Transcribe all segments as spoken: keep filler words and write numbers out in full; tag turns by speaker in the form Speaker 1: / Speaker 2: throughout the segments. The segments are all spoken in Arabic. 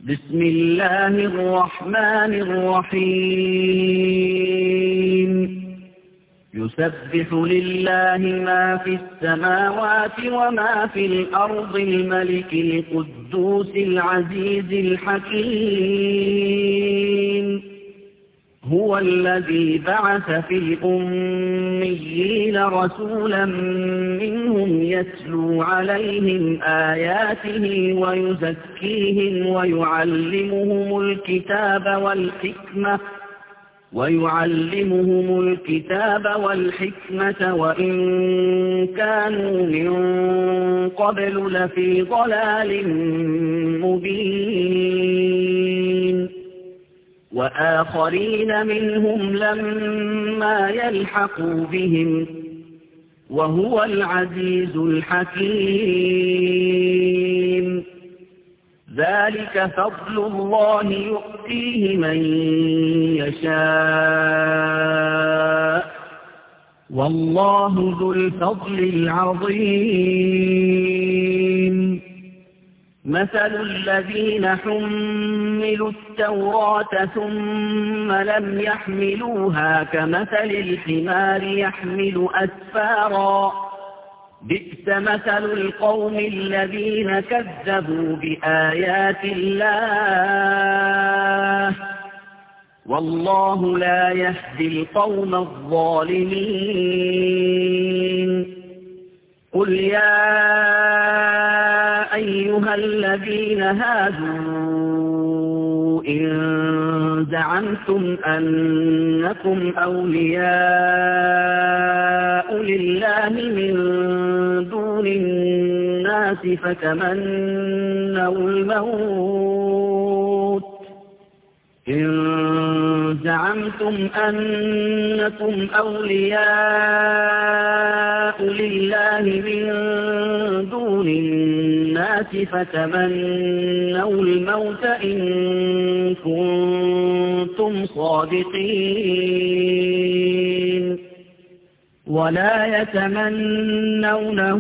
Speaker 1: بسم الله الرحمن الرحيم يسبح لله ما في السماوات وما في الأرض الملك القدوس العزيز الحكيم هو الذي بعث في الأميين رسولا منهم يتلو عليهم آياته ويزكيهم ويعلمهم الكتاب والحكمة ويعلمهم الكتاب والحكمة وإن كانوا من قبل لفي ضلال مبين وآخرين منهم لما يلحقوا بهم وهو العزيز الحكيم ذلك فضل الله يؤتيه من يشاء والله ذو الفضل العظيم مثل الذين حملوا التوراة ثم لم يحملوها كمثل الحمار يحمل أسفارا بئس مثل القوم الذين كذبوا بآيات الله والله لا يهدي القوم الظالمين قل يا أيها الذين هادوا إن زعمتم أنكم أولياء لله من دون الناس فتمنوا الموت إن زعمتم أنكم أولياء لله من دون الناس فتمنوا الموت إن كنتم صادقين ولا يتمنونه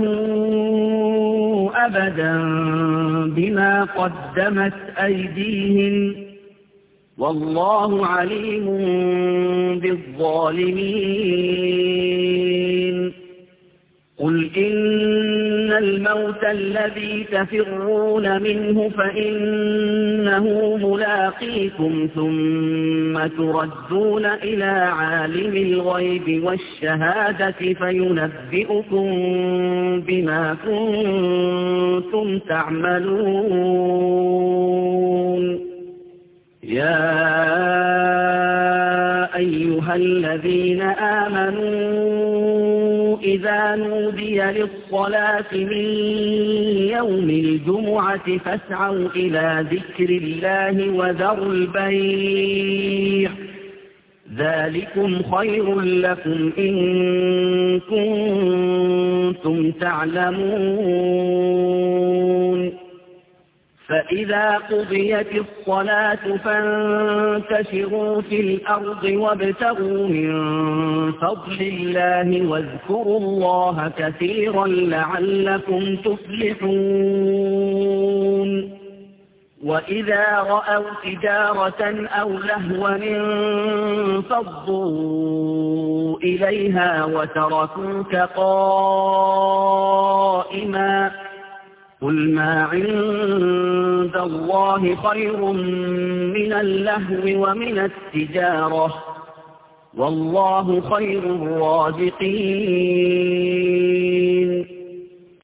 Speaker 1: أبدا بما قدمت أيديهم والله عليم بالظالمين قل إن الموت الذي تفرون منه فإنه ملاقيكم ثم تردون إلى عالم الغيب والشهادة فينبئكم بما كنتم تعملون يا أيها الذين آمنوا إذا نودي للصلاة من يوم الجمعة فاسعوا إلى ذكر الله وذروا البيع ذلكم خير لكم إن كنتم تعلمون فإذا قضيت الصلاة فانتشروا في الأرض وابتغوا من فضل الله واذكروا الله كثيرا لعلكم تفلحون وإذا رأوا تجارة أو لهوا انفضوا إليها وتركوك قائما قل ما عند الله خير من اللهو ومن التجارة والله خير الرازقين